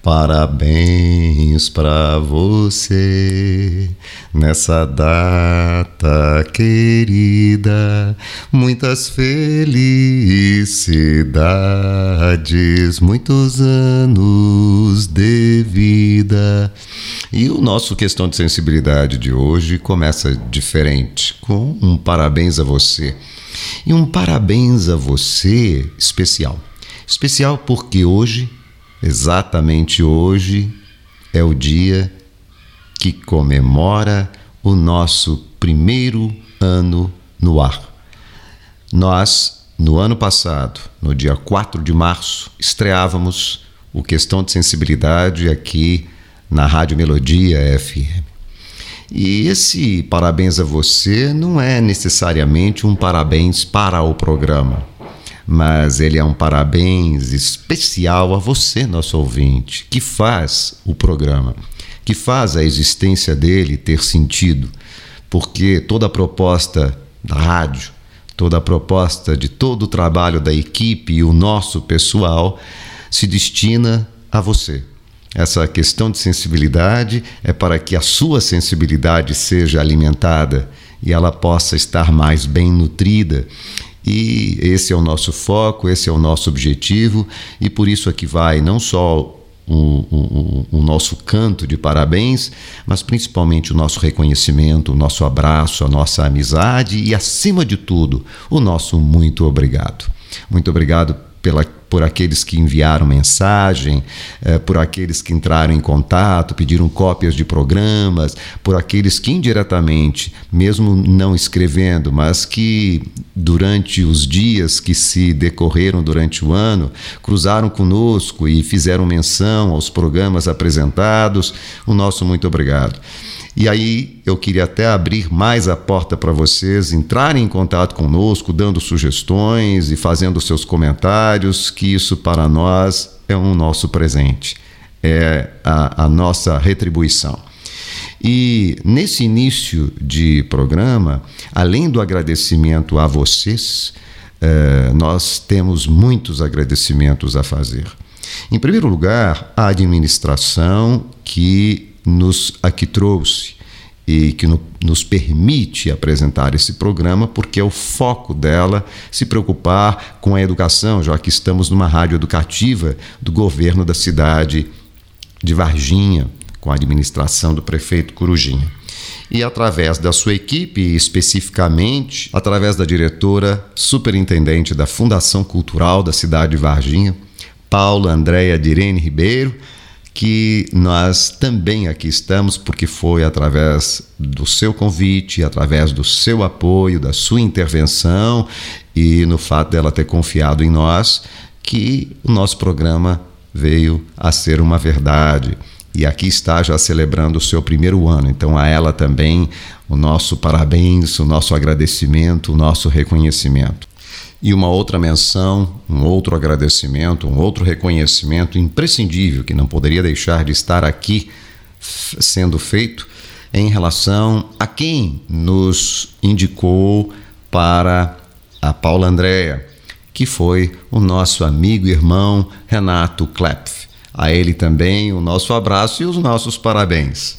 Parabéns pra você nessa data querida, muitas felicidades, muitos anos de vida. E o nosso Questão de Sensibilidade de hoje começa diferente, com um parabéns a você. E um parabéns a você especial. Especial porque hoje, exatamente hoje, é o dia que comemora o nosso primeiro ano no ar. Nós, no ano passado, no dia 4 de março, estreávamos o Questão de Sensibilidade aqui na Rádio Melodia FM. E esse parabéns a você não é necessariamente um parabéns para o programa, mas ele é um parabéns especial a você, nosso ouvinte, que faz o programa, que faz a existência dele ter sentido, porque toda a proposta da rádio, toda a proposta de todo o trabalho da equipe e o nosso pessoal se destina a você. Essa questão de sensibilidade é para que a sua sensibilidade seja alimentada e ela possa estar mais bem nutrida. E esse é o nosso foco, esse é o nosso objetivo, e por isso aqui vai não só o nosso canto de parabéns, mas principalmente o nosso reconhecimento, o nosso abraço, a nossa amizade e, acima de tudo, o nosso muito obrigado. Muito obrigado por aqueles que enviaram mensagem, por aqueles que entraram em contato, pediram cópias de programas, por aqueles que indiretamente, mesmo não escrevendo, mas que durante os dias que se decorreram durante o ano, cruzaram conosco e fizeram menção aos programas apresentados. O nosso muito obrigado. E aí eu queria até abrir mais a porta para vocês entrarem em contato conosco, dando sugestões e fazendo seus comentários, que isso para nós é um nosso presente, é a nossa retribuição. E nesse início de programa, além do agradecimento a vocês, nós temos muitos agradecimentos a fazer. Em primeiro lugar, a administração que nos aqui trouxe e que nos permite apresentar esse programa, porque é o foco dela se preocupar com a educação, já que estamos numa rádio educativa do governo da cidade de Varginha, com a administração do prefeito Corujinha. E através da sua equipe, especificamente através da diretora superintendente da Fundação Cultural da cidade de Varginha, Paula Andréia Direne Ribeiro, que nós também aqui estamos porque foi através do seu convite, através do seu apoio, da sua intervenção e no fato dela ter confiado em nós que o nosso programa veio a ser uma verdade. E aqui está já celebrando o seu primeiro ano. Então a ela também o nosso parabéns, o nosso agradecimento, o nosso reconhecimento. E uma outra menção, um outro agradecimento, um outro reconhecimento imprescindível que não poderia deixar de estar aqui sendo feito em relação a quem nos indicou para a Paula Andréia, que foi o nosso amigo e irmão Renato Klepf. A ele também o nosso abraço e os nossos parabéns.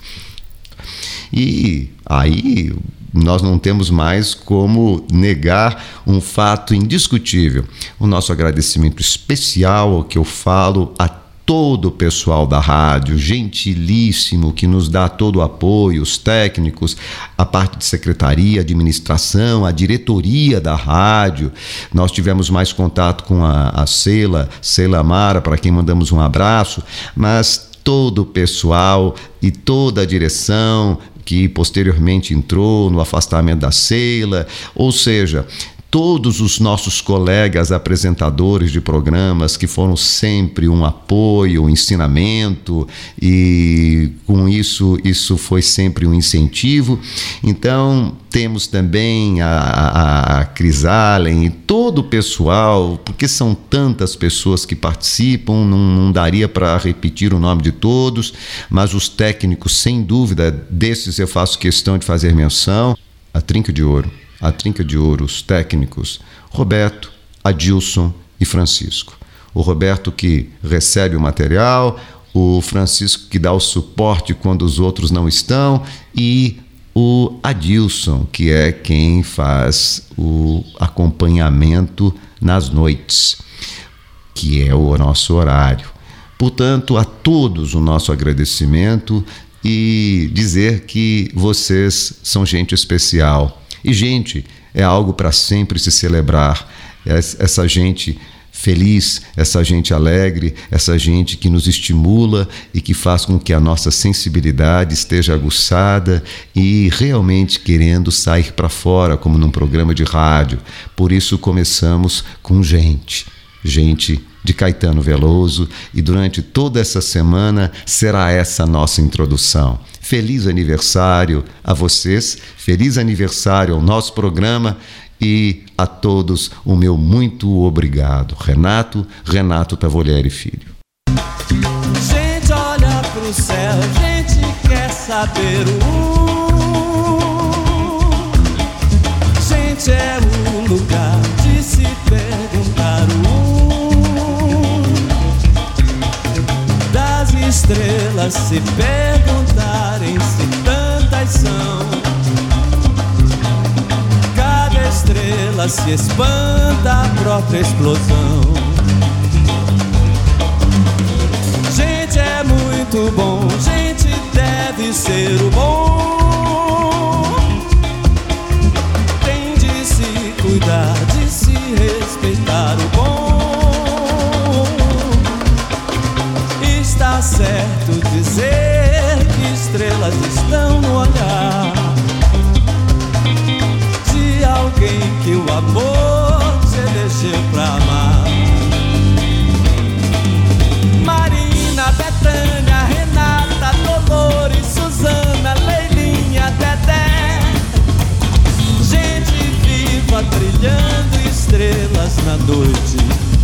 E aí nós não temos mais como negar um fato indiscutível. O nosso agradecimento especial, ao que eu falo, a todo o pessoal da rádio, gentilíssimo, que nos dá todo o apoio, os técnicos, a parte de secretaria, administração, a diretoria da rádio. Nós tivemos mais contato com a Sheila Amara, para quem mandamos um abraço, mas todo o pessoal e toda a direção que posteriormente entrou no afastamento da Sheila, ou seja, todos os nossos colegas apresentadores de programas que foram sempre um apoio, um ensinamento, e com isso foi sempre um incentivo. Então temos também a Cris Allen e todo o pessoal, porque são tantas pessoas que participam, não daria para repetir o nome de todos, mas os técnicos, sem dúvida, desses eu faço questão de fazer menção. A Trinca de Ouro, os técnicos Roberto, Adilson e Francisco. O Roberto que recebe o material, o Francisco, que dá o suporte quando os outros não estão, e o Adilson, que é quem faz o acompanhamento nas noites, que é o nosso horário. Portanto, a todos o nosso agradecimento e dizer que vocês são gente especial. E gente é algo para sempre se celebrar. Essa gente feliz, essa gente alegre, essa gente que nos estimula e que faz com que a nossa sensibilidade esteja aguçada e realmente querendo sair para fora, como num programa de rádio. Por isso começamos com gente de Caetano Veloso, e durante toda essa semana será essa nossa introdução. Feliz aniversário a vocês, feliz aniversário ao nosso programa, e a todos o meu muito obrigado. Renato Tavolieri Filho. Gente olha pro céu, gente quer saber gente é o lugar de se perguntar das estrelas se perguntarem se tantas são. Cada estrela se espanta a própria explosão. Gente é muito bom, gente deve ser o bom. Tem de se cuidar, de se respeitar o bom. Está certo dizer que estrelas estão no olhar de alguém que o amor se elegeu pra amar. Marina, Betânia, Renata, Dolores, Suzana, Leilinha, Dedé. Gente viva brilhando estrelas na noite.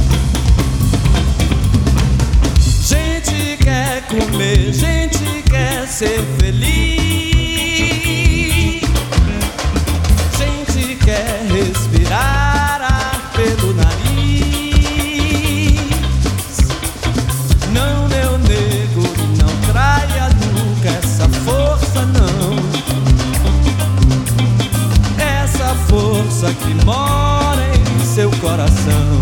Gente quer comer, gente quer ser feliz. Gente quer respirar ar pelo nariz. Não, meu nego, não traia nunca essa força, não. Essa força que mora em seu coração.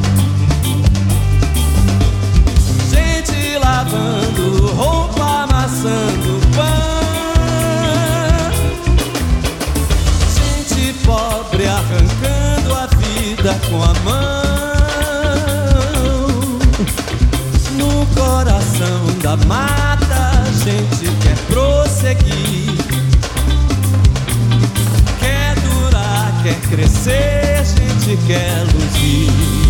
Gente lavando roupa, amassando pão. Gente pobre arrancando a vida com a mão. No coração da mata a gente quer prosseguir. Quer durar, quer crescer, gente quer luzir.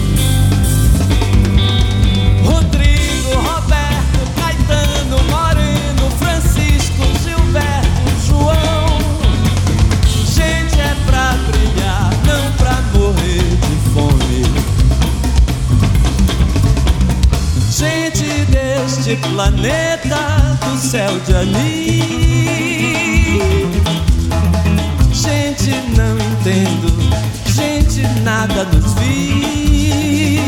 Rodrigo, Roberto, Caetano, Moreno, Francisco, Gilberto, João. Gente é pra brilhar, não pra morrer de fome. Gente deste planeta do céu de anil. Gente não entendo, gente nada nos viu.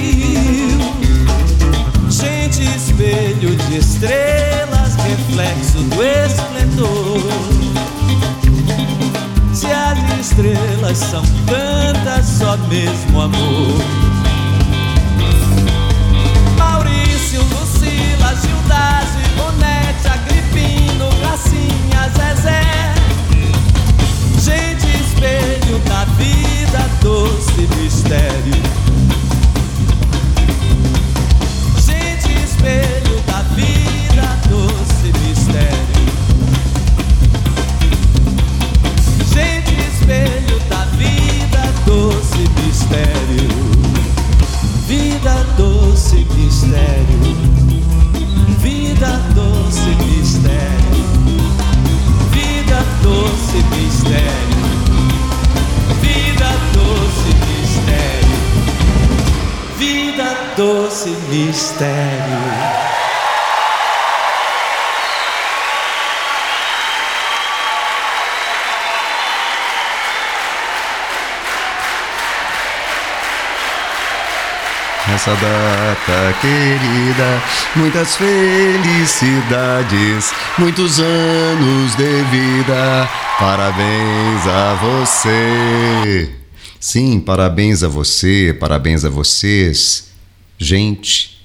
Gente espelho de estrelas, reflexo do esplendor. Se as estrelas são tantas, só mesmo amor. Maurício, Lucila, Gildásio, Ivonete, Agripino, Gracinha, Zezé. Gente espelho da vida, doce mistério. Gente espelho da vida, doce mistério. Gente espelho da vida, doce mistério. Vida, doce mistério. Vida, doce mistério. Vida, doce mistério. Vida, doce mistério. Vida, doce mistério. nessa data querida, muitas felicidades, muitos anos de vida, parabéns a você. Sim, parabéns a você, parabéns a vocês. Gente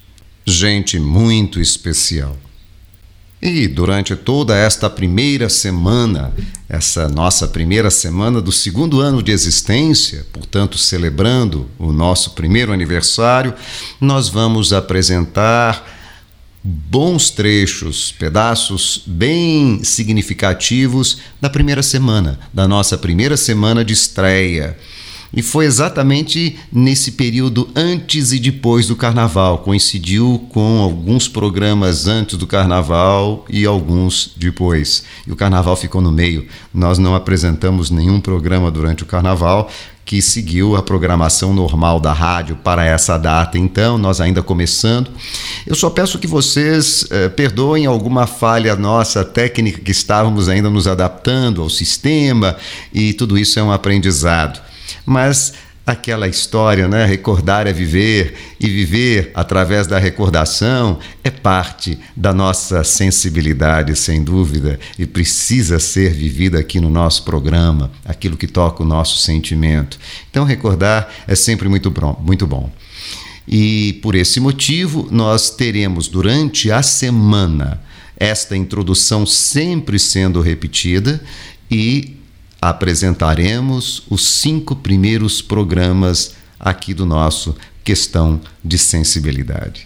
muito especial. E durante toda esta primeira semana, essa nossa primeira semana do segundo ano de existência, portanto celebrando o nosso primeiro aniversário, nós vamos apresentar bons trechos, pedaços bem significativos da primeira semana, da nossa primeira semana de estreia. E foi exatamente nesse período antes e depois do Carnaval. Coincidiu com alguns programas antes do Carnaval e alguns depois. E o Carnaval ficou no meio. Nós não apresentamos nenhum programa durante o Carnaval que seguiu a programação normal da rádio para essa data. Então, nós ainda começando. Eu só peço que vocês perdoem alguma falha nossa técnica, que estávamos ainda nos adaptando ao sistema, e tudo isso é um aprendizado. Mas aquela história, né? Recordar é viver, e viver através da recordação é parte da nossa sensibilidade, sem dúvida, e precisa ser vivida aqui no nosso programa, aquilo que toca o nosso sentimento. Então, recordar é sempre muito bom. E por esse motivo, nós teremos durante a semana esta introdução sempre sendo repetida, e apresentaremos os 5 primeiros programas aqui do nosso Questão de Sensibilidade.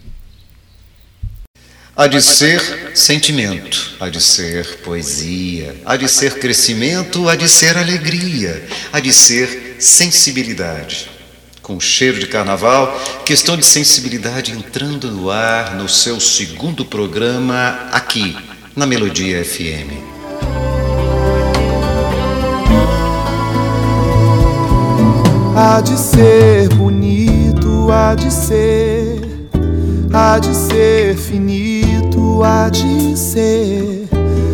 Há de ser sentimento, há de ser poesia, há de ser crescimento, há de ser alegria, há de ser sensibilidade. Com cheiro de carnaval, Questão de Sensibilidade entrando no ar no seu segundo programa aqui, na Melodia FM. Há de ser bonito, há de ser finito, há de ser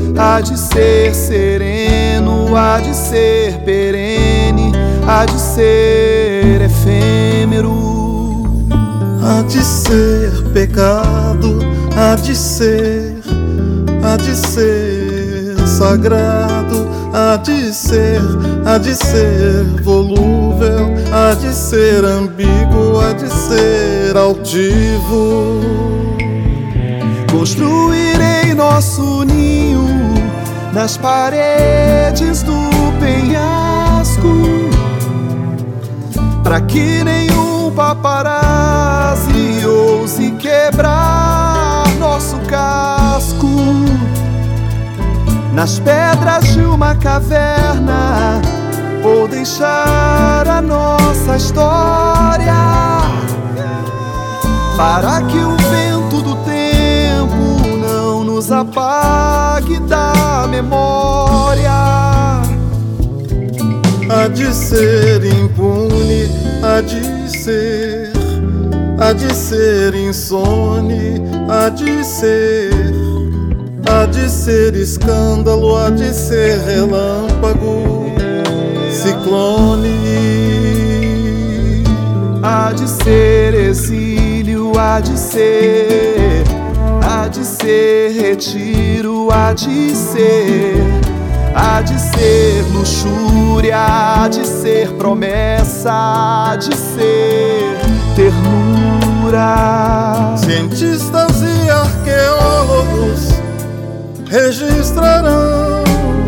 sereno, há de ser perene, há de ser efêmero, há de ser pecado, há de ser sagrado, há de ser volúvel, há de ser ambíguo, há de ser altivo. Construirei nosso ninho nas paredes do penhasco, pra que nenhum paparazzi ouse quebrar nosso casco. Nas pedras de uma caverna, ou deixar a nossa história, para que o vento do tempo não nos apague da memória. Há de ser impune, há de ser insone, há de ser escândalo, há de ser relâmpago, ciclone, há de ser exílio, há de ser retiro, há de ser luxúria, há de ser promessa, há de ser ternura. Cientistas e arqueólogos registrarão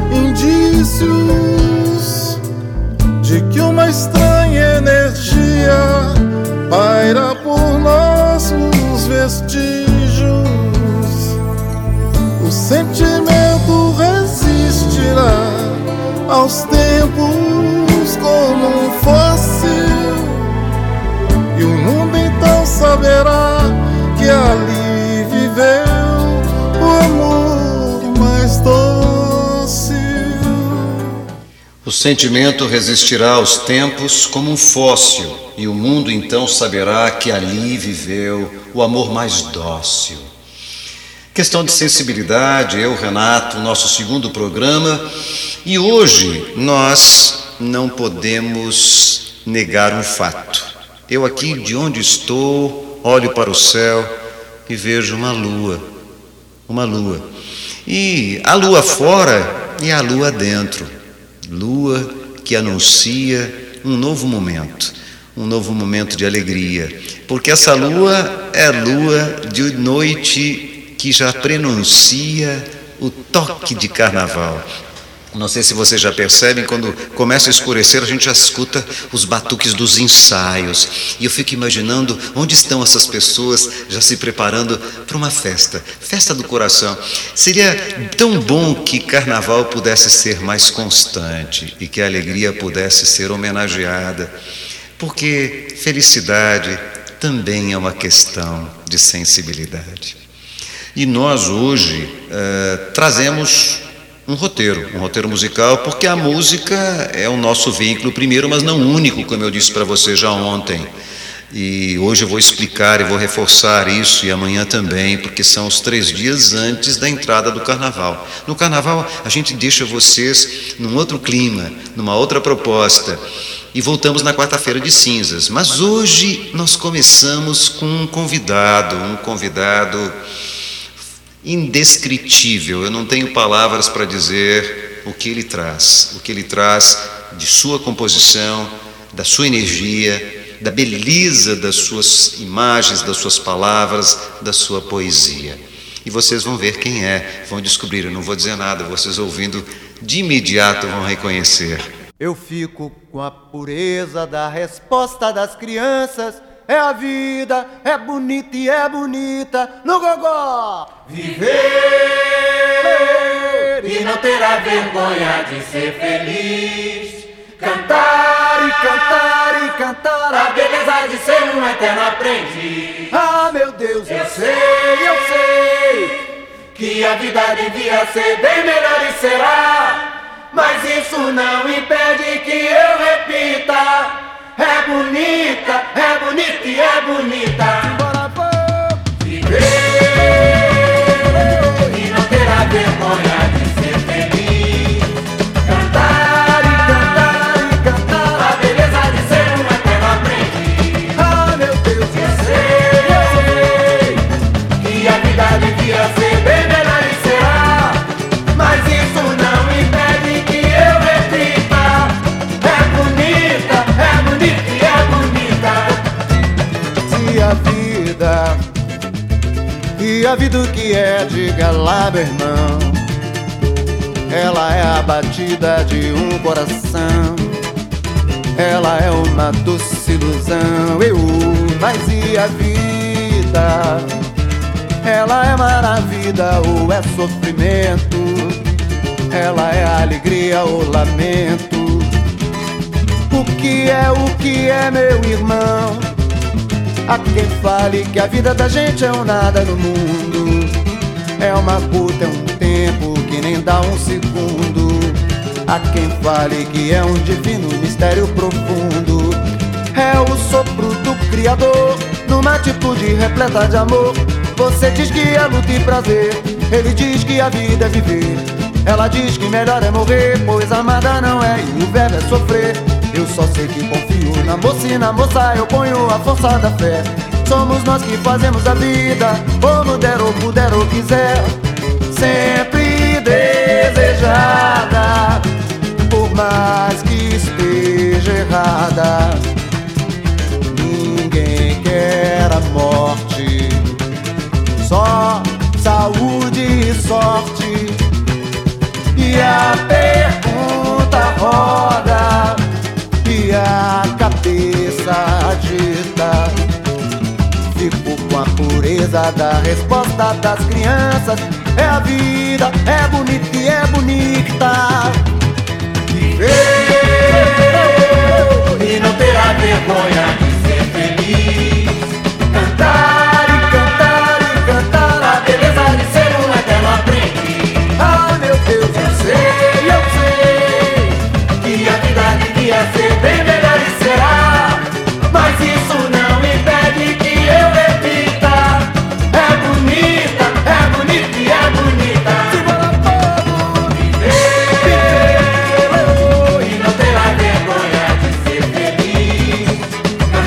indícios de que uma estranha energia paira por nossos vestígios. O sentimento resistirá aos tempos como um fóssil, e o mundo então saberá que ali viveu o amor mais dócil. O sentimento resistirá aos tempos como um fóssil, e o mundo então saberá que ali viveu o amor mais dócil. Questão de sensibilidade, eu, Renato, nosso segundo programa, e hoje nós não podemos negar um fato. Eu aqui de onde estou olho para o céu e vejo uma lua. E a lua fora e a lua dentro. Lua que anuncia um novo momento de alegria. Porque essa lua é lua de noite que já prenuncia o toque de carnaval. Não sei se vocês já percebem, quando começa a escurecer, a gente já escuta os batuques dos ensaios. E eu fico imaginando onde estão essas pessoas já se preparando para uma festa do coração. Seria tão bom que carnaval pudesse ser mais constante e que a alegria pudesse ser homenageada, porque felicidade também é uma questão de sensibilidade. E nós hoje trazemos um roteiro musical, porque a música é o nosso vínculo primeiro, mas não único, como eu disse para você já ontem. E hoje eu vou explicar e vou reforçar isso, e amanhã também, porque são os 3 dias antes da entrada do Carnaval. No Carnaval, a gente deixa vocês num outro clima, numa outra proposta, e voltamos na quarta-feira de cinzas. Mas hoje nós começamos com um convidado indescritível. Eu não tenho palavras para dizer o que ele traz de sua composição, da sua energia, da beleza das suas imagens, das suas palavras, da sua poesia. E vocês vão ver quem é, vão descobrir. Eu não vou dizer nada, vocês ouvindo de imediato vão reconhecer. Eu fico com a pureza da resposta das crianças. É a vida, é bonita e é bonita no gogó. Viver e não terá vergonha de ser feliz. Cantar e cantar e cantar a beleza de ser um eterno aprendiz. Ah, meu Deus, eu sei que a vida devia ser bem melhor e será. Mas isso não impede que eu repita. É bonita e é bonita. Viver e não terá vergonha de ser feliz. Cantar e cantar e cantar a beleza de ser um eterno aprendiz. Ah, meu Deus, eu sei que a vida devia ser bem melhor e será. Mas isso não impede que eu repita. É bonita e é bonita. Se a vida o que é, diga lá, meu irmão. Ela é a batida de um coração. Ela é uma doce ilusão. Mas e a vida? Ela é maravilha ou é sofrimento? Ela é alegria ou lamento? O que é, meu irmão? Há quem fale que a vida da gente é um nada no mundo. É uma puta, é um tempo que nem dá um segundo. Há quem fale que é um divino mistério profundo. É o sopro do Criador numa atitude repleta de amor. Você diz que é luta e prazer, ele diz que a vida é viver. Ela diz que melhor é morrer, pois amada não é e o verbo é sofrer. Eu só sei que confio na moça e na moça eu ponho a força da fé. Somos nós que fazemos a vida, como der ou puder ou quiser. Sempre desejada, por mais que esteja errada. Ninguém quer a morte, só saúde e sorte. E a pergunta roda e a cabeça agita. Fico com a pureza da resposta das crianças. É a vida, é bonita e é bonita. Viver e não terá vergonha de ser feliz. Cantar e cantar e cantar a beleza de ser um eterno aprendiz. Ah, meu Deus, eu sei que a vida devia ser bem melhor e será. Mas isso não impede que eu repita. É bonita e é bonita. Viver e não terá vergonha de ser feliz.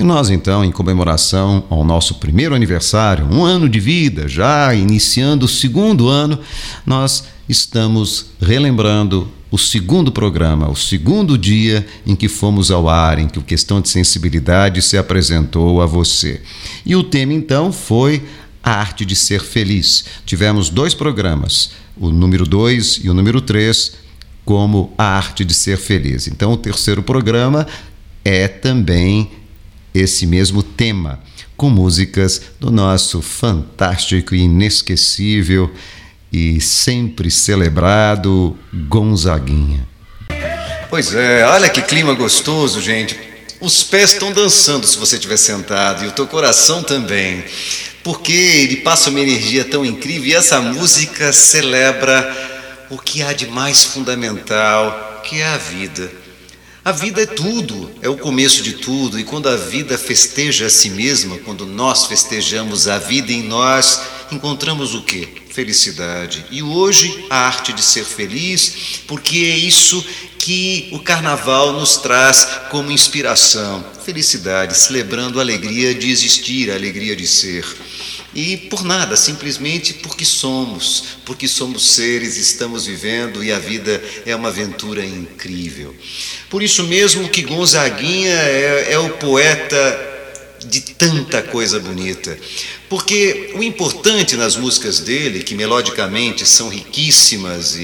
nós então, em comemoração ao nosso primeiro aniversário, 1 ano de vida, já iniciando o 2º ano, nós estamos relembrando o 2º programa, o 2º dia em que fomos ao ar, em que o Questão de Sensibilidade se apresentou a você. E o tema então foi a arte de ser feliz. Tivemos 2 programas, o número 2 e o número 3, como a arte de ser feliz. Então o 3º programa é também esse mesmo tema, com músicas do nosso fantástico e inesquecível e sempre celebrado Gonzaguinha. Pois é, olha que clima gostoso, gente. Os pés estão dançando se você estiver sentado e o teu coração também, porque ele passa uma energia tão incrível e essa música celebra o que há de mais fundamental, que é a vida. A vida é tudo, é o começo de tudo, e quando a vida festeja a si mesma, quando nós festejamos a vida em nós, encontramos o quê? Felicidade. E hoje a arte de ser feliz, porque é isso que o carnaval nos traz como inspiração. Felicidade, celebrando a alegria de existir, a alegria de ser. E por nada, simplesmente porque somos seres, estamos vivendo e a vida é uma aventura incrível. Por isso mesmo que Gonzaguinha é o poeta de tanta coisa bonita, porque o importante nas músicas dele, que melodicamente são riquíssimas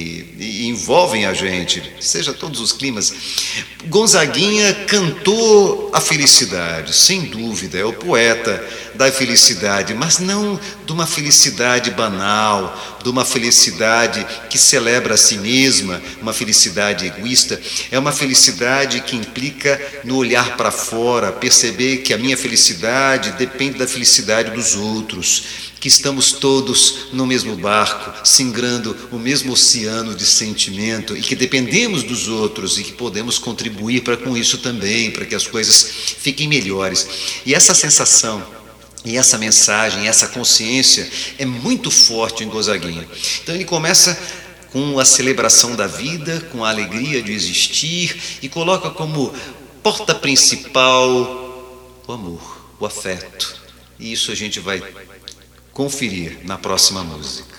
e envolvem a gente, seja todos os climas, Gonzaguinha cantou a felicidade, sem dúvida, é o poeta da felicidade, mas não de uma felicidade banal, de uma felicidade que celebra a si mesma, uma felicidade egoísta, é uma felicidade que implica no olhar para fora, perceber que a minha felicidade depende da felicidade dos outros, que estamos todos no mesmo barco, singrando o mesmo oceano de sentimento e que dependemos dos outros e que podemos contribuir para com isso também, para que as coisas fiquem melhores. E essa sensação, e essa mensagem, essa consciência é muito forte em Gonzaguinha. Então ele começa com a celebração da vida, com a alegria de existir e coloca como porta principal o amor, o afeto. E isso a gente vai conferir na próxima música.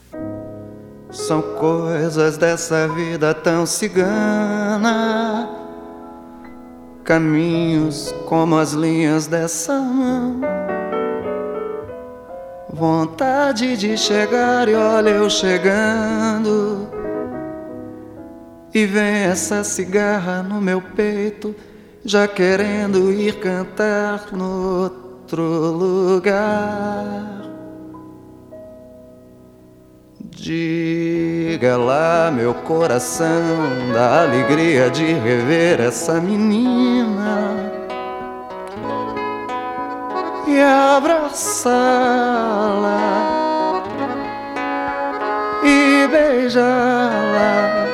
São coisas dessa vida tão cigana, caminhos como as linhas dessa mão, vontade de chegar e olha eu chegando, e vem essa cigarra no meu peito, já querendo ir cantar no outro lugar. Diga lá, meu coração, da alegria de rever essa menina e abraçá-la e beijá-la.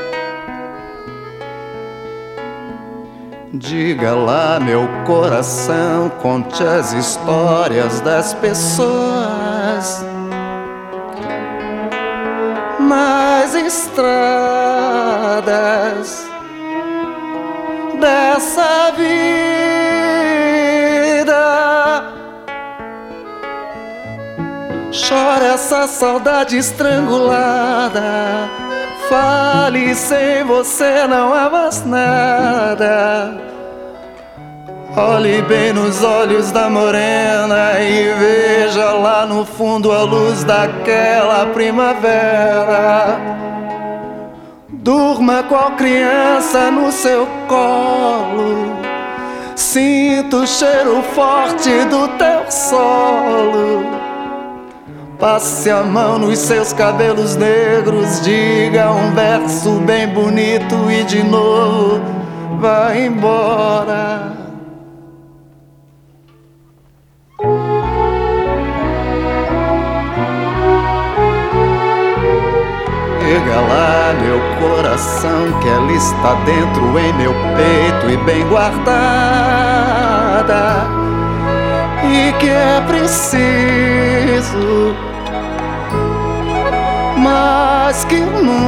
Diga lá, meu coração, conte as histórias das pessoas nas estradas dessa vida. Chora essa saudade estrangulada, fale, sem você não há mais nada. Olhe bem nos olhos da morena e veja lá no fundo a luz daquela primavera. Durma qual criança no seu colo, sinta o cheiro forte do teu solo. Passe a mão nos seus cabelos negros, diga um verso bem bonito e de novo vai embora. Diga lá, meu coração, que ela está dentro em meu peito e bem guardada, e que é preciso mais que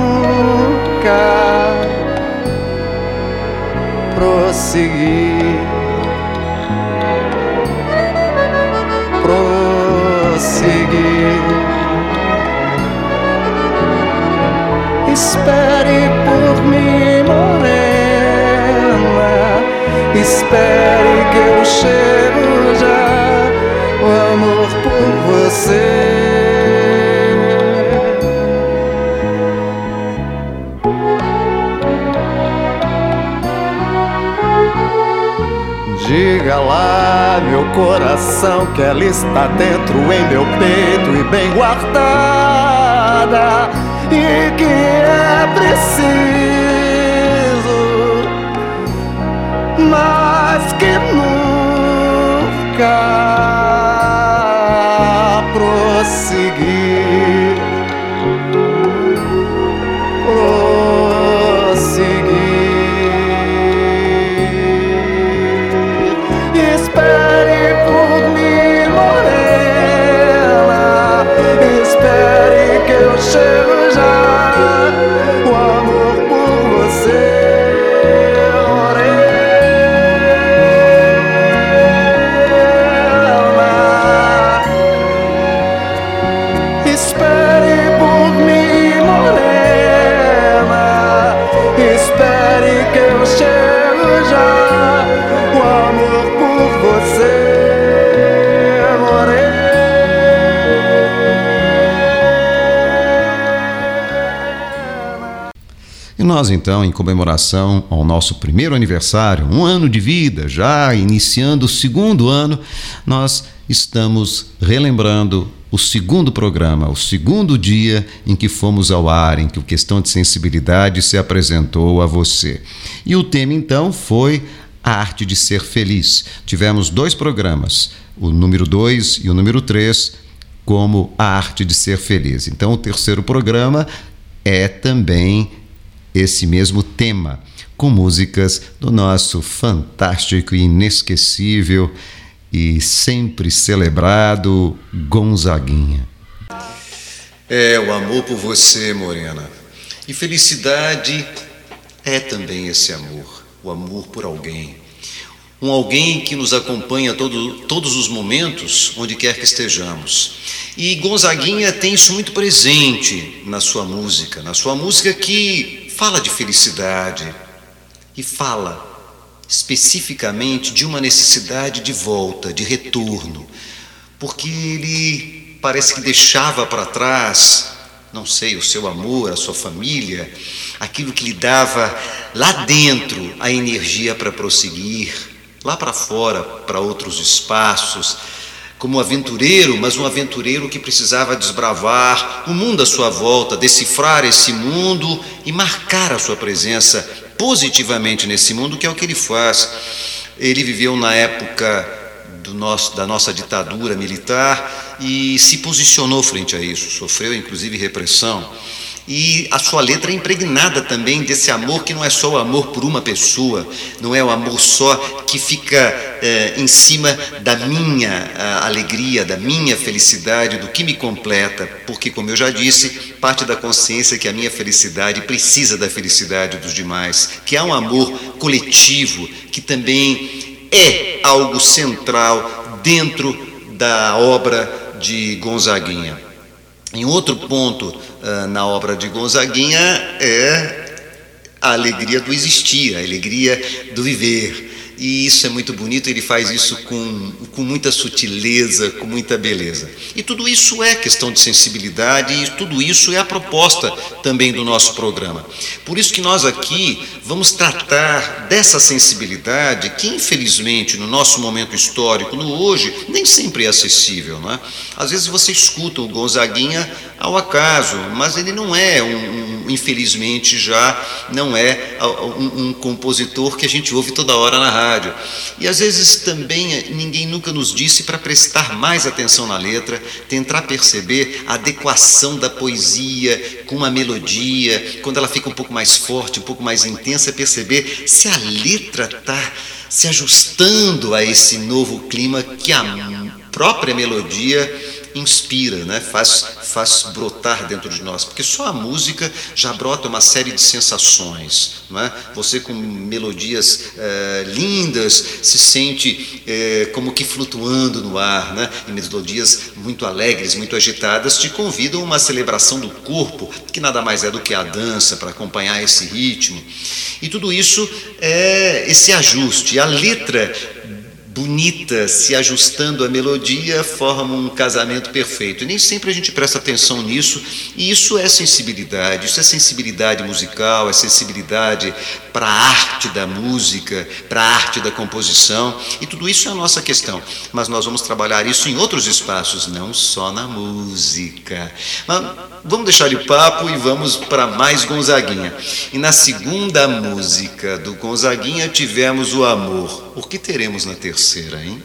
nunca prosseguir. Espere por mim, morena, espere que eu chego já, o amor por você. Diga lá, meu coração, que ela está dentro em meu peito e bem guardada, e que é preciso, mas que nunca prosseguir. Espere por mim, morena, espere que eu chego já, o amor por você, morena. Espere por mim, morena, espere que eu chego já, o amor por você, morena. E nós então, em comemoração ao nosso primeiro aniversário, 1 ano de vida, já iniciando o 2º ano, nós estamos relembrando o 2º programa, o 2º dia em que fomos ao ar, em que o Questão de Sensibilidade se apresentou a você. E o tema então foi a arte de ser feliz. Tivemos 2 programas, o número 2 e o número 3, como a arte de ser feliz. Então o 3º programa é também esse mesmo tema, com músicas do nosso fantástico e inesquecível e sempre celebrado Gonzaguinha. É o amor por você, morena. E felicidade é também esse amor, o amor por alguém. Um alguém que nos acompanha todos os momentos, onde quer que estejamos. E Gonzaguinha tem isso muito presente na sua música que fala de felicidade e fala especificamente de uma necessidade de volta, de retorno, porque ele parece que deixava para trás, não sei, o seu amor, a sua família, aquilo que lhe dava lá dentro a energia para prosseguir, lá para fora, para outros espaços, como aventureiro, mas um aventureiro que precisava desbravar o mundo à sua volta, decifrar esse mundo e marcar a sua presença positivamente nesse mundo, que é o que ele faz. Ele viveu na época da nossa ditadura militar e se posicionou frente a isso, sofreu inclusive repressão. E a sua letra é impregnada também desse amor que não é só o amor por uma pessoa, não é o amor só que fica em cima da minha alegria, da minha felicidade, do que me completa, porque, como eu já disse, parte da consciência que a minha felicidade precisa da felicidade dos demais, que há um amor coletivo que também é algo central dentro da obra de Gonzaguinha. Em outro ponto na obra de Gonzaguinha é a alegria do existir, a alegria do viver. E isso é muito bonito, ele faz isso com muita sutileza, com muita beleza. E tudo isso é questão de sensibilidade e tudo isso é a proposta também do nosso programa. Por isso que nós aqui vamos tratar dessa sensibilidade que, infelizmente, no nosso momento histórico, no hoje, nem sempre é acessível, não é? Às vezes você escuta o Gonzaguinha ao acaso, mas ele não é infelizmente já não é um compositor que a gente ouve toda hora na rádio. E às vezes também ninguém nunca nos disse para prestar mais atenção na letra, tentar perceber a adequação da poesia com uma melodia, quando ela fica um pouco mais forte, um pouco mais intensa, perceber se a letra está se ajustando a esse novo clima que a própria melodia inspira, né? faz brotar dentro de nós, porque só a música já brota uma série de sensações, não é? Você com melodias lindas se sente como que flutuando no ar, né? E melodias muito alegres, muito agitadas te convidam a uma celebração do corpo, que nada mais é do que a dança para acompanhar esse ritmo. E tudo isso é esse ajuste. A letra bonita se ajustando à melodia forma um casamento perfeito. E nem sempre a gente presta atenção nisso, e isso é sensibilidade musical, é sensibilidade para a arte da música, para a arte da composição, e tudo isso é a nossa questão. Mas nós vamos trabalhar isso em outros espaços, não só na música. Mas vamos deixar de papo e vamos para mais Gonzaguinha. E na segunda música do Gonzaguinha tivemos o amor. O que teremos na terceira, hein?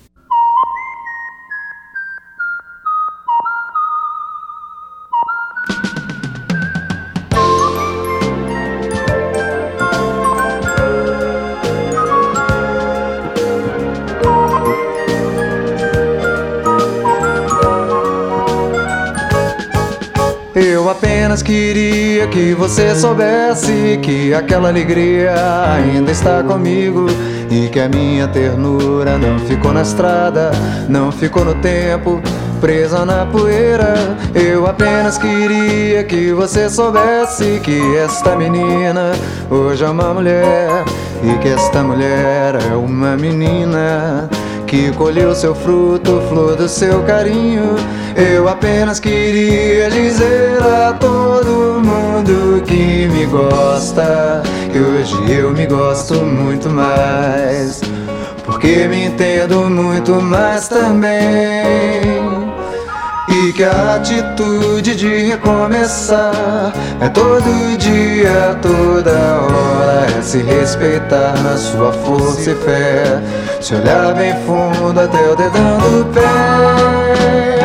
Eu apenas queria que você soubesse que aquela alegria ainda está comigo e que a minha ternura não ficou na estrada, não ficou no tempo, presa na poeira. Eu apenas queria que você soubesse que esta menina hoje é uma mulher e que esta mulher é uma menina que colheu seu fruto, flor do seu carinho. Eu apenas queria dizer a todo mundo que me gosta, que hoje eu me gosto muito mais, porque me entendo muito mais também. E que a atitude de recomeçar é todo dia, toda hora, é se respeitar na sua força e fé, se olhar bem fundo até o dedão do pé.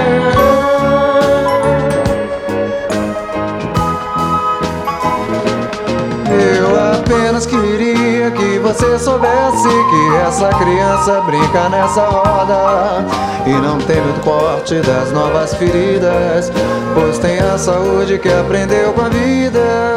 Eu apenas queria que você soubesse que essa criança brinca nessa roda e não tem muito corte das novas feridas, pois tem a saúde que aprendeu com a vida.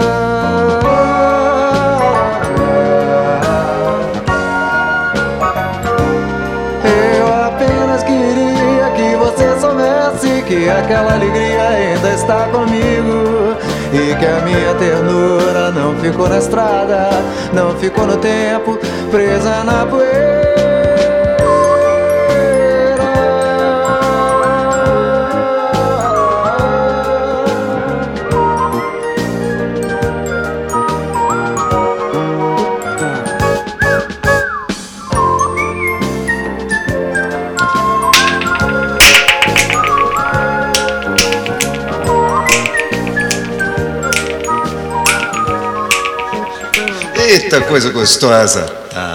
Eu apenas queria que você soubesse que aquela alegria ainda está comigo e que a minha ternura não ficou na estrada, não ficou no tempo, presa na poeira. Eita, coisa gostosa!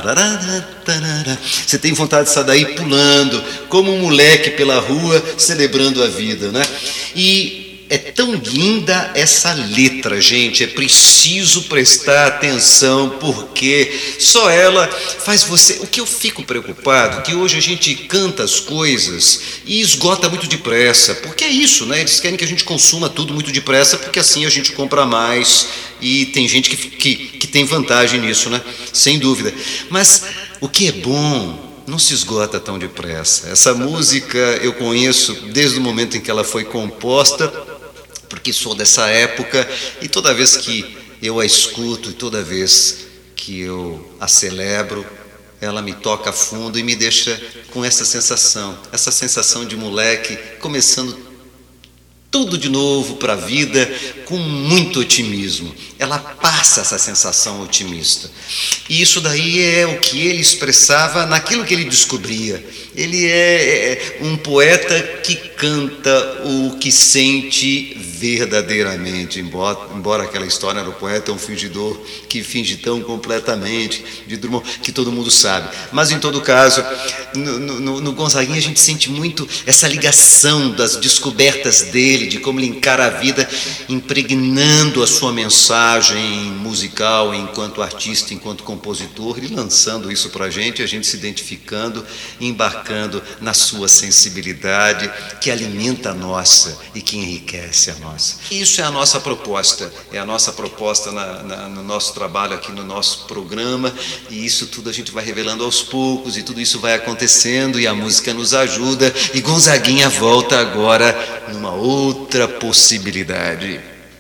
Você tem vontade de sair daí pulando, como um moleque pela rua, celebrando a vida, né? E é tão linda essa letra, gente, é preciso prestar atenção, porque só ela faz você... O que eu fico preocupado é que hoje a gente canta as coisas e esgota muito depressa, porque é isso, né? Eles querem que a gente consuma tudo muito depressa, porque assim a gente compra mais, e tem gente que tem vantagem nisso, né? Sem dúvida. Mas o que é bom não se esgota tão depressa. Essa música eu conheço desde o momento em que ela foi composta, porque sou dessa época, e toda vez que eu a escuto e toda vez que eu a celebro, ela me toca fundo e me deixa com essa sensação de moleque começando tudo de novo para a vida com muito otimismo. Ela passa essa sensação otimista. E isso daí é o que ele expressava naquilo que ele descobria. Ele é um poeta que canta o que sente verdadeiramente, embora aquela história do poeta é um fingidor que finge tão completamente, de Drummond, que todo mundo sabe. Mas, em todo caso, no Gonzaguinha a gente sente muito essa ligação das descobertas dele, de como ele encara a vida, impregnando a sua mensagem musical enquanto artista, enquanto compositor, e lançando isso para a gente se identificando, embarcando na sua sensibilidade, que que alimenta a nossa e que enriquece a nossa. Isso é a nossa proposta, no nosso trabalho aqui no nosso programa, e isso tudo a gente vai revelando aos poucos, e tudo isso vai acontecendo, e a música nos ajuda, e Gonzaguinha volta agora numa outra possibilidade.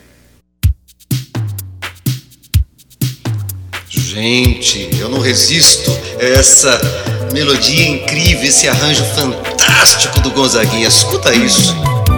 Gente, eu não resisto a essa melodia incrível, esse arranjo fantástico do Gonzaguinha. Escuta isso.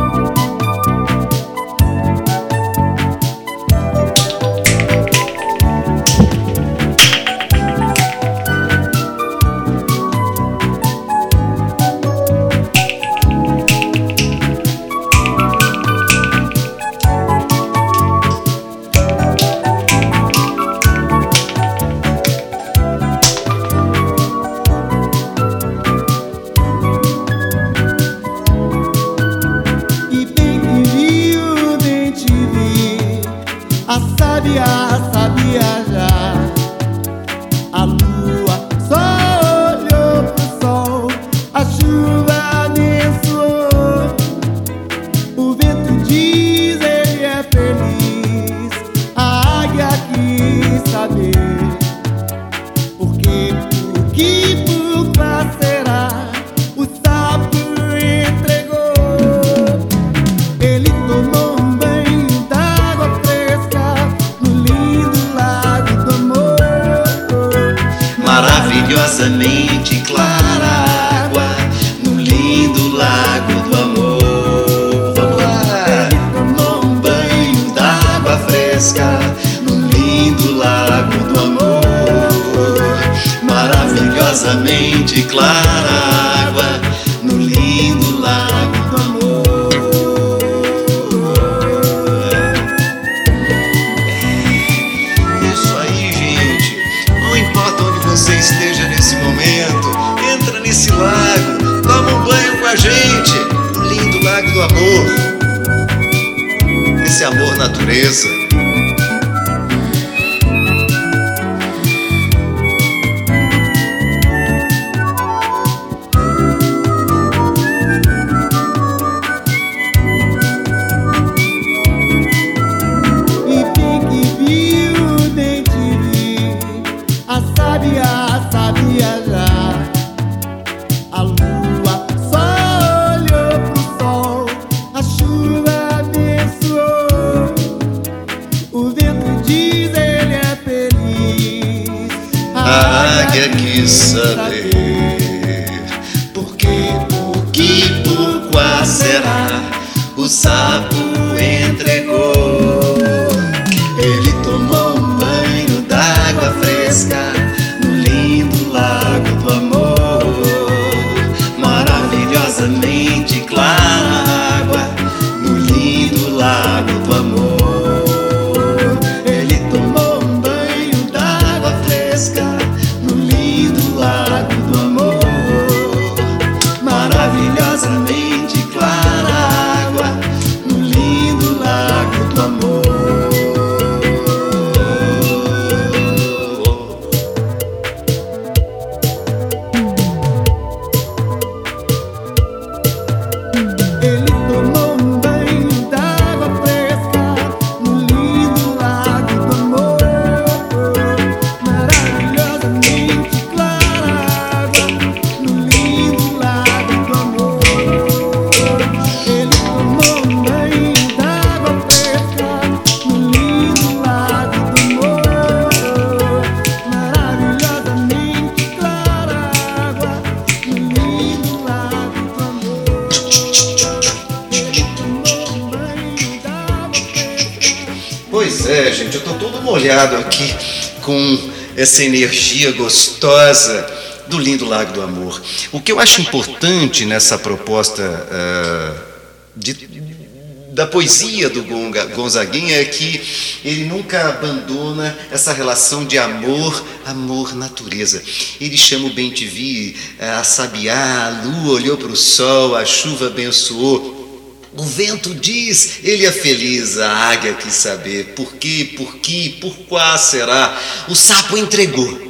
Sabia já. A lua só olhou pro sol, a chuva abençoou. O vento diz ele é feliz, a águia quis saber por que por qual será. O sapo entregou, ele tomou um banho d'água fresca no lindo lago do amor. Maravilhosamente clara água no lindo lago do amor. Vamos lá! Ele tomou um Banho d'água fresca no lindo lago do amor. Maravilhosamente clara água no lindo lago do amor. Isso aí, gente. Não importa onde você esteja nesse momento, entra nesse lago, toma um banho com a gente no lindo lago do amor. Esse amor natureza. E bem que viu, nem te vi. A sabia já. A lua só olhou pro sol, a chuva abençoou. O vento diz ele é feliz, A águia quis saber por qual será. O sapo entregou, ele tomou um banho d'água fresca no lindo lago do amor. Maravilhosamente clara água no lindo lago do amor. Ele tomou um banho d'água fresca no lindo lago do amor. Maravilhosamente clara água no lindo lago do amor. ele tomou um banho d'água fresca no lindo lago do amor. Maravilhosamente clara água no lindo lago do amor. Ele tomou um banho d'água fresca no lindo lago do amor. Maravilhosamente clara água no lindo lago do amor. Ele tomou um banho d'água fresca. Pois é, gente, eu tô todo molhado aqui com essa energia gostosa do lindo lago do amor. O que eu acho importante nessa proposta da poesia do Gonzaguinha é que ele nunca abandona essa relação de amor natureza. Ele chama o bem-te-vi, a sabiá, a lua olhou para o sol, a chuva abençoou. O vento diz, ele é feliz, a águia quis saber por qual será. O sapo entregou,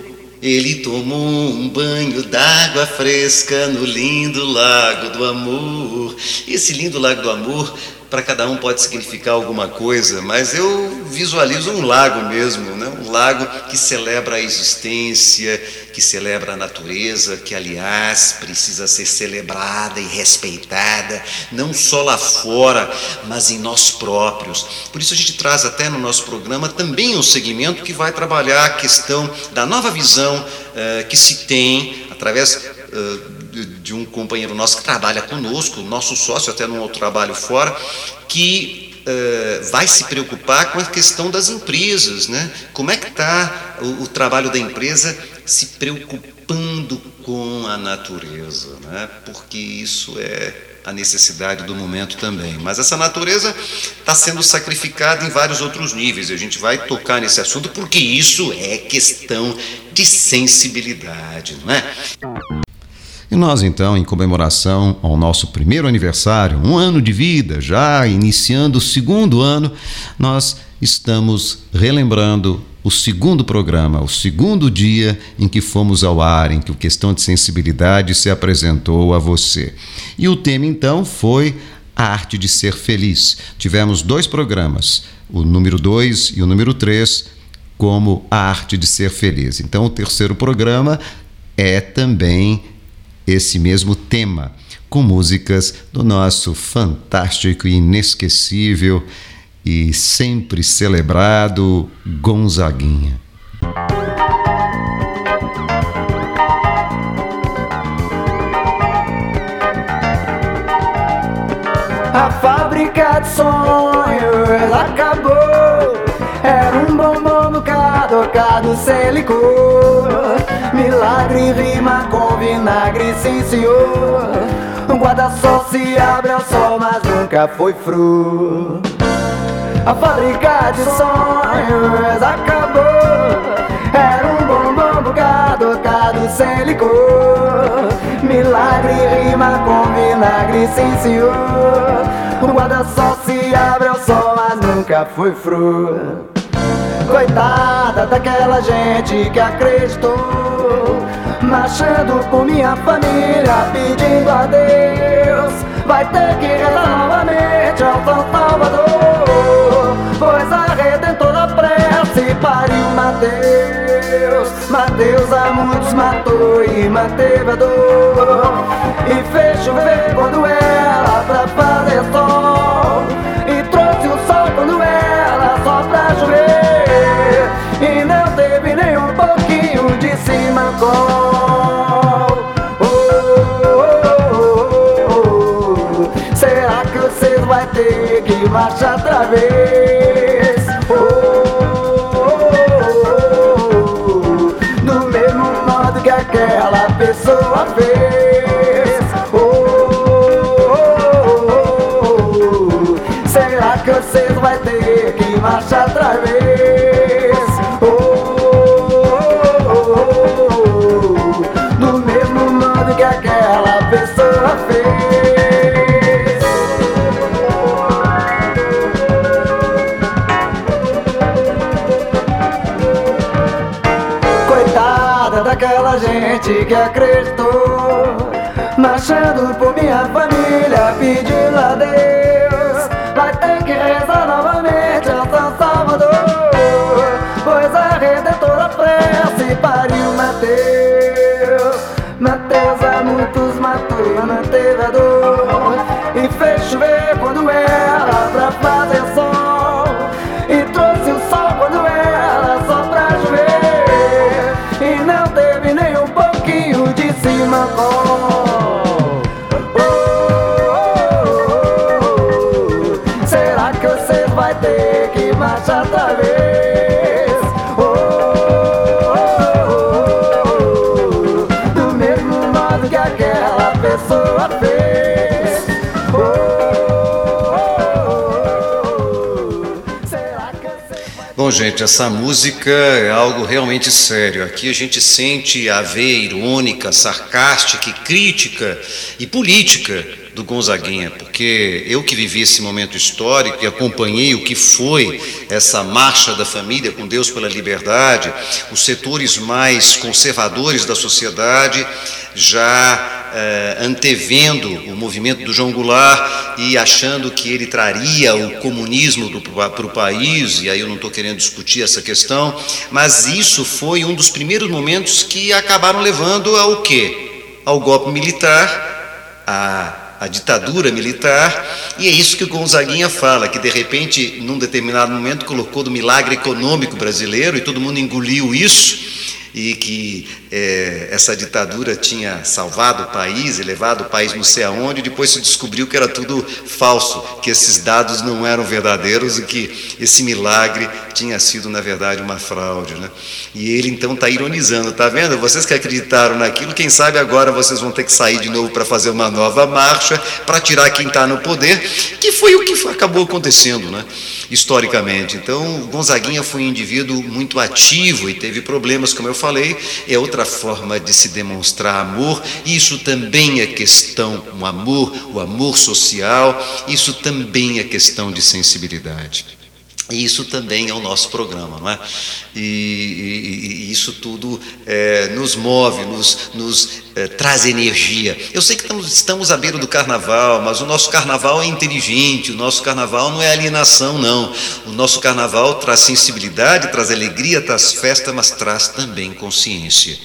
Ele tomou um banho d'água fresca no lindo lago do amor. Esse lindo lago do amor, para cada um pode significar alguma coisa, mas eu visualizo um lago mesmo, né? Um lago que celebra a existência, que celebra a natureza, que aliás precisa ser celebrada e respeitada, não só lá fora, mas em nós próprios. Por isso a gente traz até no nosso programa também um segmento que vai trabalhar a questão da nova visão que se tem através de um companheiro nosso que trabalha conosco, nosso sócio até num outro trabalho fora, que vai se preocupar com a questão das empresas, né? Como é que está o trabalho da empresa se preocupando com a natureza, né? Porque isso é a necessidade do momento também. Mas essa natureza está sendo sacrificada em vários outros níveis, e a gente vai tocar nesse assunto porque isso é questão de sensibilidade, não é? E nós, então, em comemoração ao nosso primeiro aniversário, 1 ano de vida, já iniciando o 2º ano, nós estamos relembrando o 2º programa, o 2º dia em que fomos ao ar, em que o Questão de Sensibilidade se apresentou a você. E o tema, então, foi a arte de ser feliz. Tivemos 2 programas, o número 2 e o número 3, como a arte de ser feliz. Então, o 3º programa é também esse mesmo tema, com músicas do nosso fantástico e inesquecível e sempre celebrado Gonzaguinha. A fábrica de sonhos acabou. Era um bombom no cadocado sem licor. Milagre rima com vinagre, sim senhor. Um guarda-sol se abre ao sol, mas nunca foi fru. A fábrica de sonhos acabou. Era um bombom cadocado sem licor. Milagre rima com vinagre, sim senhor. Um guarda-sol se abre ao sol, mas nunca foi fru. Coitada daquela gente que acreditou, marchando por minha família, pedindo a Deus. Vai ter que rezar novamente ao São Salvador, pois a Redentora prece pariu Mateus. Mateus a muitos matou e manteve a dor, e fez chover quando era pra fazer sol, e trouxe o sol quando era só pra chover. E não teve nem um pouquinho de simancol. Será que você vai ter que marchar outra vez? Do mesmo modo que aquela pessoa fez. Será que você vai ter que marchar outra vez? Do mesmo modo que aquela pessoa fez. Coitada daquela gente que acreditou, marchando por minha família, pedindo a Deus. Vai ter que rezar novamente ao São Salvador, pois a Redentora prece pariu Mateus. Mateus a muitos matou e manteve a dor, e fez chover quando era pra fazer sol, e trouxe o sol quando era só pra chover. E não teve nem um pouquinho de simancol. Será que você vai ter que marchar outra vez? Do mesmo modo que aquela pessoa fez. Será que você vai... Bom, gente, essa música é algo realmente sério. Aqui a gente sente a veia irônica, sarcástica e crítica e política do Gonzaguinha, porque eu que vivi esse momento histórico e acompanhei o que foi essa marcha da família com Deus pela liberdade, os setores mais conservadores da sociedade já antevendo o movimento do João Goulart e achando que ele traria o comunismo para o país, e aí eu não estou querendo discutir essa questão, mas isso foi um dos primeiros momentos que acabaram levando ao quê? Ao golpe militar, a ditadura militar, e é isso que o Gonzaguinha fala, que de repente, num determinado momento, colocou do milagre econômico brasileiro e todo mundo engoliu isso, e que essa ditadura tinha salvado o país e levado o país não sei aonde, e depois se descobriu que era tudo falso, que esses dados não eram verdadeiros e que esse milagre tinha sido, na verdade, uma fraude, né? E ele então está ironizando, tá vendo? Vocês que acreditaram naquilo, quem sabe agora vocês vão ter que sair de novo para fazer uma nova marcha, para tirar quem está no poder, que foi o que acabou acontecendo, né? Historicamente. Então, Gonzaguinha foi um indivíduo muito ativo e teve problemas, como eu falei, é outra forma de se demonstrar amor. Isso também é questão, o amor social, isso também é questão de sensibilidade. E isso também é o nosso programa, não é? E isso tudo nos move, nos traz energia. Eu sei que estamos à beira do carnaval, mas o nosso carnaval é inteligente, o nosso carnaval não é alienação, não. O nosso carnaval traz sensibilidade, traz alegria, traz festa, mas traz também consciência.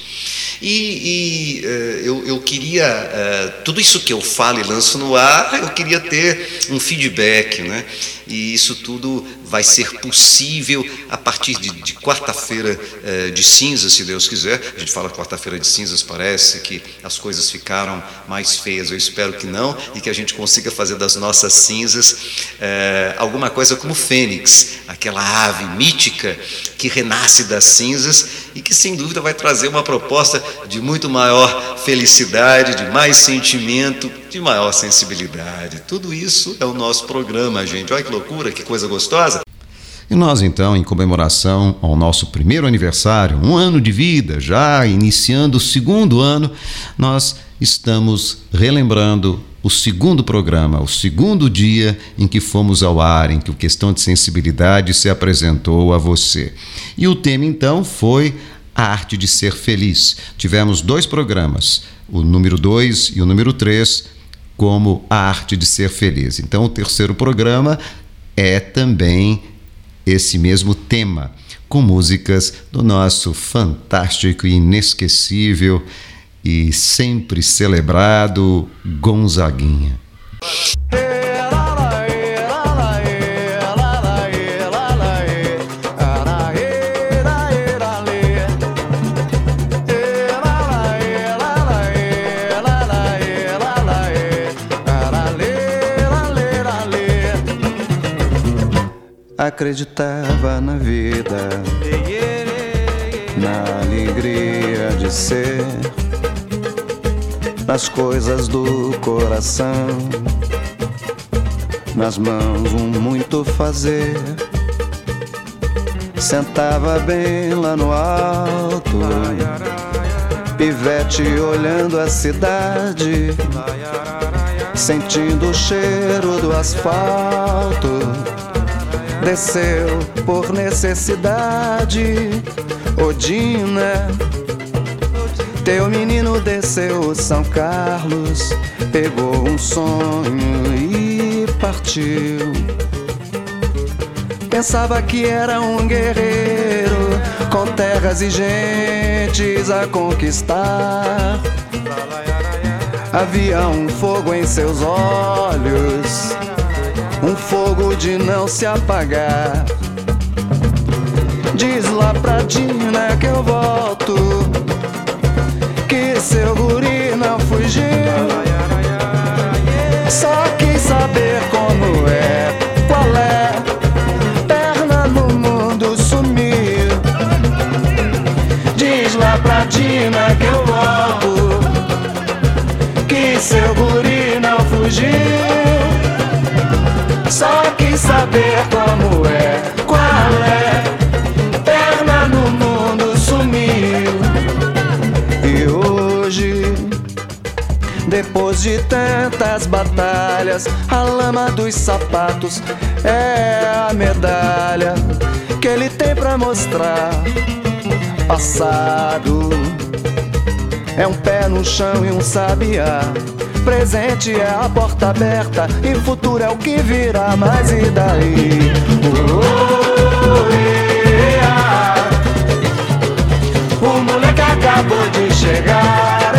Eu queria, tudo isso que eu falo e lanço no ar, eu queria ter um feedback, né? E isso tudo vai ser possível a partir de quarta-feira de cinzas, se Deus quiser. A gente fala quarta-feira de cinzas, parece que as coisas ficaram mais feias. Eu espero que não, e que a gente consiga fazer das nossas cinzas alguma coisa como Fênix, aquela ave mítica que renasce das cinzas e que sem dúvida vai trazer uma proposta de muito maior felicidade, de mais sentimento, de maior sensibilidade. Tudo isso é o nosso programa, gente. Olha que loucura, que coisa gostosa. E nós, então, em comemoração ao nosso primeiro aniversário, 1 ano de vida, já iniciando o 2º ano, nós estamos relembrando o 2º programa, o 2º dia em que fomos ao ar, em que o Questão de Sensibilidade se apresentou a você. E o tema, então, foi a arte de ser feliz. Tivemos 2 programas, o número 2 e o número 3, como a arte de ser feliz. Então, o 3º programa é também esse mesmo tema, com músicas do nosso fantástico e inesquecível e sempre celebrado Gonzaguinha. Acreditava na vida, na alegria de ser, nas coisas do coração, nas mãos um muito fazer. Sentava bem lá no alto, pivete olhando a cidade, sentindo o cheiro do asfalto. Desceu por necessidade, Odina. Teu menino desceu São Carlos, pegou um sonho e partiu. Pensava que era um guerreiro, com terras e gentes a conquistar. Havia um fogo em seus olhos, um fogo de não se apagar. Diz lá pra Dina que eu volto, que seu guri não fugiu. Só quis saber como é, qual é, perna no mundo sumiu. Diz lá pra Dina que eu volto, que seu guri não fugiu. Só quis saber como é, qual é, perna no mundo sumiu. E hoje, depois Depois de tantas batalhas, a lama dos sapatos é a medalha que ele tem pra mostrar. Passado é um pé no chão e um sabiá. Presente é a porta aberta e futuro é o que virá. Mas e daí? O moleque acabou de chegar,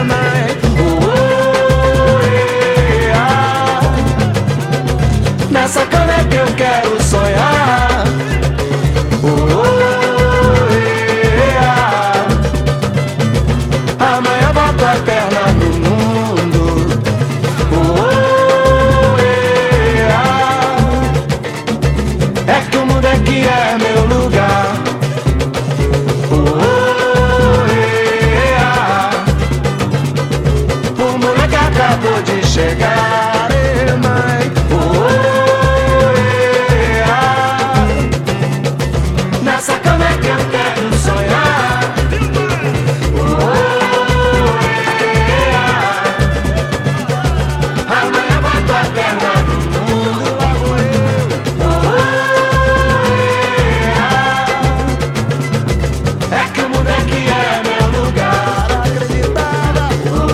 nessa cama é que eu quero sonhar. Amanhã boto a perna no mundo. É que o mundo aqui é meu lugar. O moleque acabou de chegar, mãe. Nessa cama é que eu quero sonhar. Amanhã boto a perna no mundo. É que o mundo aqui é meu lugar. Acreditava.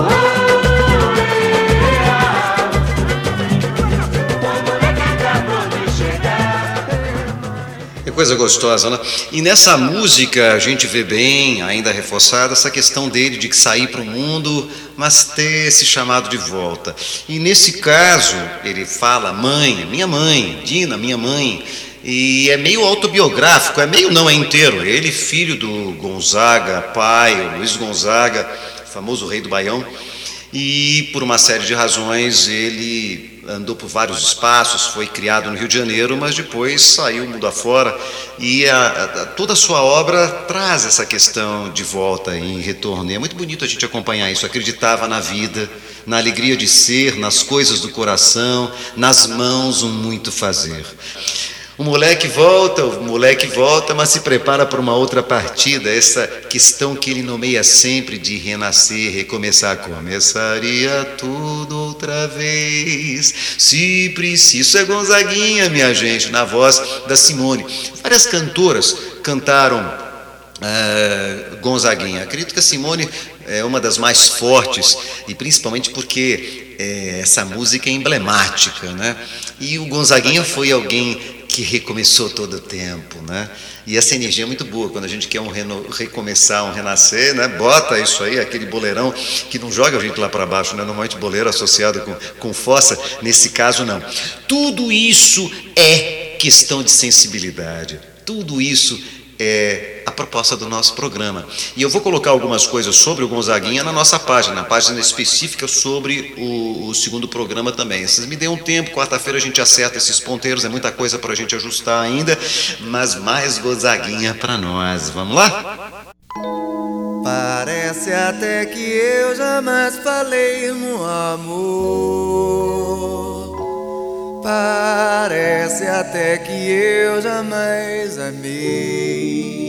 O moleque acabou de chegar. É coisa gostosa, né? E nessa música a gente vê bem, ainda reforçada, essa questão dele de sair para o mundo, mas ter esse chamado de volta. E nesse caso, ele fala, minha mãe, Dina, minha mãe. E é meio autobiográfico, é meio não, é inteiro. Ele, filho do Gonzaga, pai, o Luiz Gonzaga, famoso rei do Baião. E por uma série de razões ele andou por vários espaços, foi criado no Rio de Janeiro, mas depois saiu mundo afora. E toda a sua obra traz essa questão de volta e retorno. E é muito bonito a gente acompanhar isso. Acreditava na vida, na alegria de ser, nas coisas do coração, nas mãos um muito fazer. O moleque volta, mas se prepara para uma outra partida, essa questão que ele nomeia sempre de renascer, recomeçar. Começaria tudo outra vez, se preciso. Isso é Gonzaguinha, minha gente, na voz da Simone. Várias cantoras cantaram Gonzaguinha. Acredito que a Simone é uma das mais fortes, e principalmente porque essa música é emblemática, né? E o Gonzaguinha foi alguém que recomeçou todo o tempo, né? E essa energia é muito boa, quando a gente quer recomeçar, um renascer, né? Bota isso aí, aquele boleirão que não joga a gente lá para baixo, né? Normalmente boleiro associado com fossa, nesse caso não. Tudo isso é questão de sensibilidade, tudo isso é a proposta do nosso programa. E eu vou colocar algumas coisas sobre o Gonzaguinha na nossa página, na página específica sobre o segundo programa também. Vocês me dêem um tempo, quarta-feira a gente acerta esses ponteiros, é muita coisa para a gente ajustar ainda, mas mais Gonzaguinha para nós. Vamos lá? Parece até que eu jamais falei no amor. Parece até que eu jamais amei.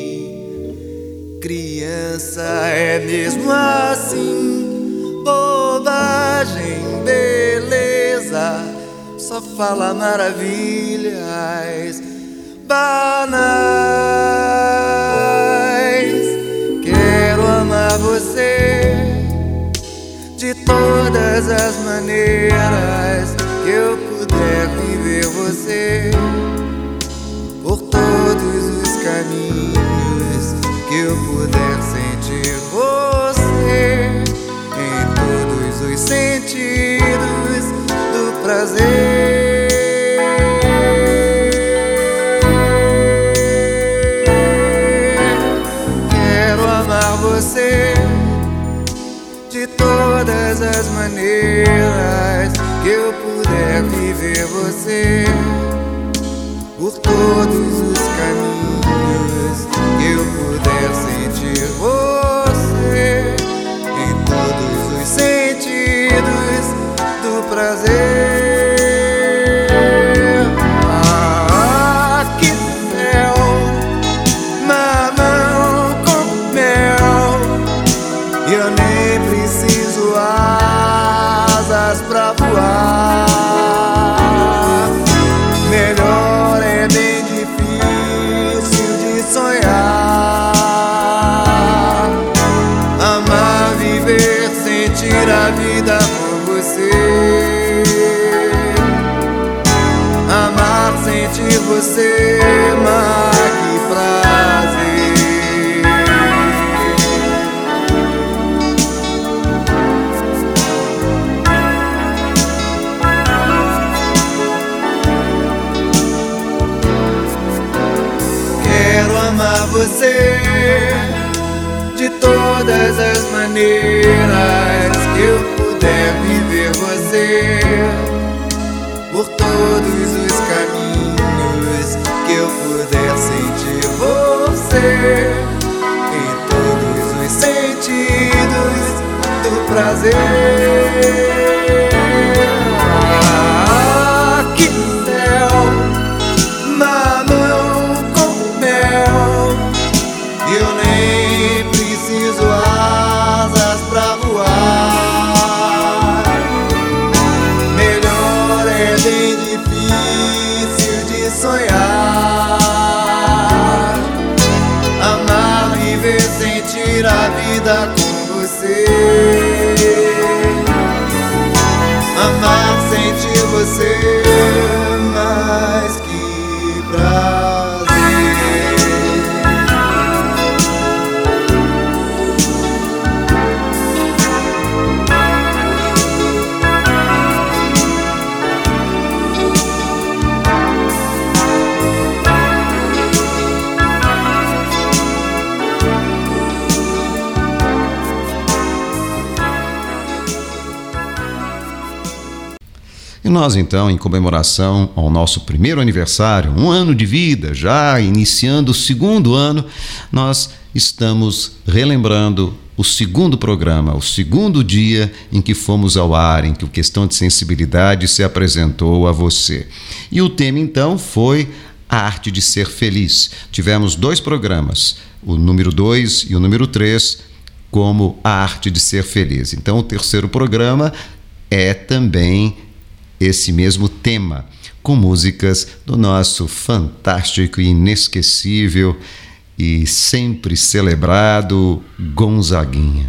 Criança é mesmo assim, bobagem, beleza, só fala maravilhas banais. Quero amar você de todas as maneiras que eu puder viver você, por todos os caminhos que eu puder sentir você, em todos os sentidos do prazer. Quero amar você de todas as maneiras que eu puder viver você, por todos os caminhos que eu puder sentir você, em todos os sentidos do prazer. Ah, que céu, mamão com mel, e eu nem preciso asa de todas as maneiras que eu puder viver você, por todos os caminhos que eu puder sentir você, em todos os sentidos do prazer. Que céu na mão com mel, eu nem preciso asas pra voar. Melhor é bem difícil de sonhar, amar, viver, sentir a vida com você, amar, sentir você mais que prazer. E nós então, em comemoração ao nosso primeiro aniversário, 1 ano de vida, já iniciando o 2º ano, nós estamos relembrando o 2º programa, o 2º dia em que fomos ao ar, em que o Questão de Sensibilidade se apresentou a você. E o tema então foi a arte de ser feliz. Tivemos 2 programas, o número 2 e o número 3, como a arte de ser feliz. Então o 3º programa é também esse mesmo tema, com músicas do nosso fantástico e inesquecível e sempre celebrado Gonzaguinha.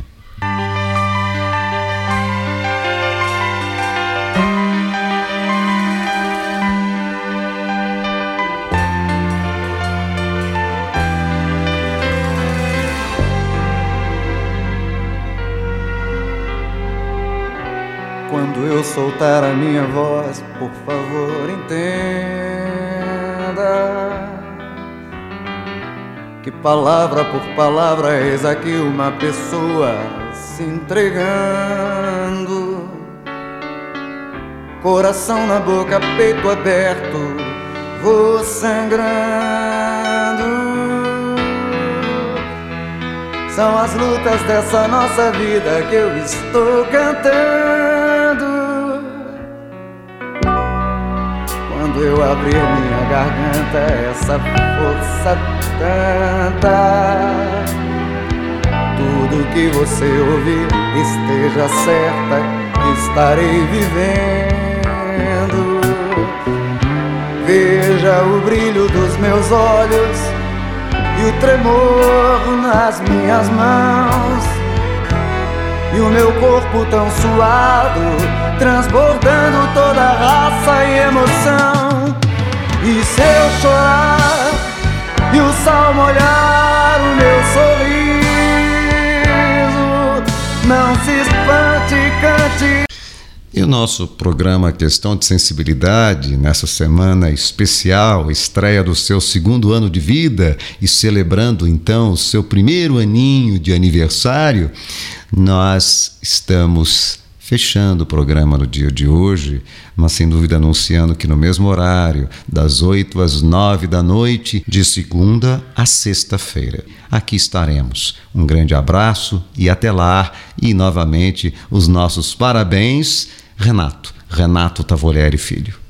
Quando eu soltar a minha voz, por favor, entenda que palavra por palavra eis aqui uma pessoa se entregando, coração na boca, peito aberto, vou sangrando. São as lutas dessa nossa vida que eu estou cantando. Quando eu abrir minha garganta, essa força tanta, tudo que você ouvir, esteja certa que estarei vivendo. Veja o brilho dos meus olhos e o tremor nas minhas mãos, e o meu corpo tão suado, transbordando toda a raça e emoção. E se eu chorar e o sol molhar o meu sorriso, não se espante, cante. E o nosso programa Questão de Sensibilidade, nessa semana especial, estreia do seu 2º ano de vida e celebrando então o seu 1º aninho de aniversário, nós estamos fechando o programa no dia de hoje, mas sem dúvida anunciando que no mesmo horário, das 8 às 9 da noite, de segunda a sexta-feira, aqui estaremos. Um grande abraço e até lá. E novamente os nossos parabéns, Renato Tavolieri Filho.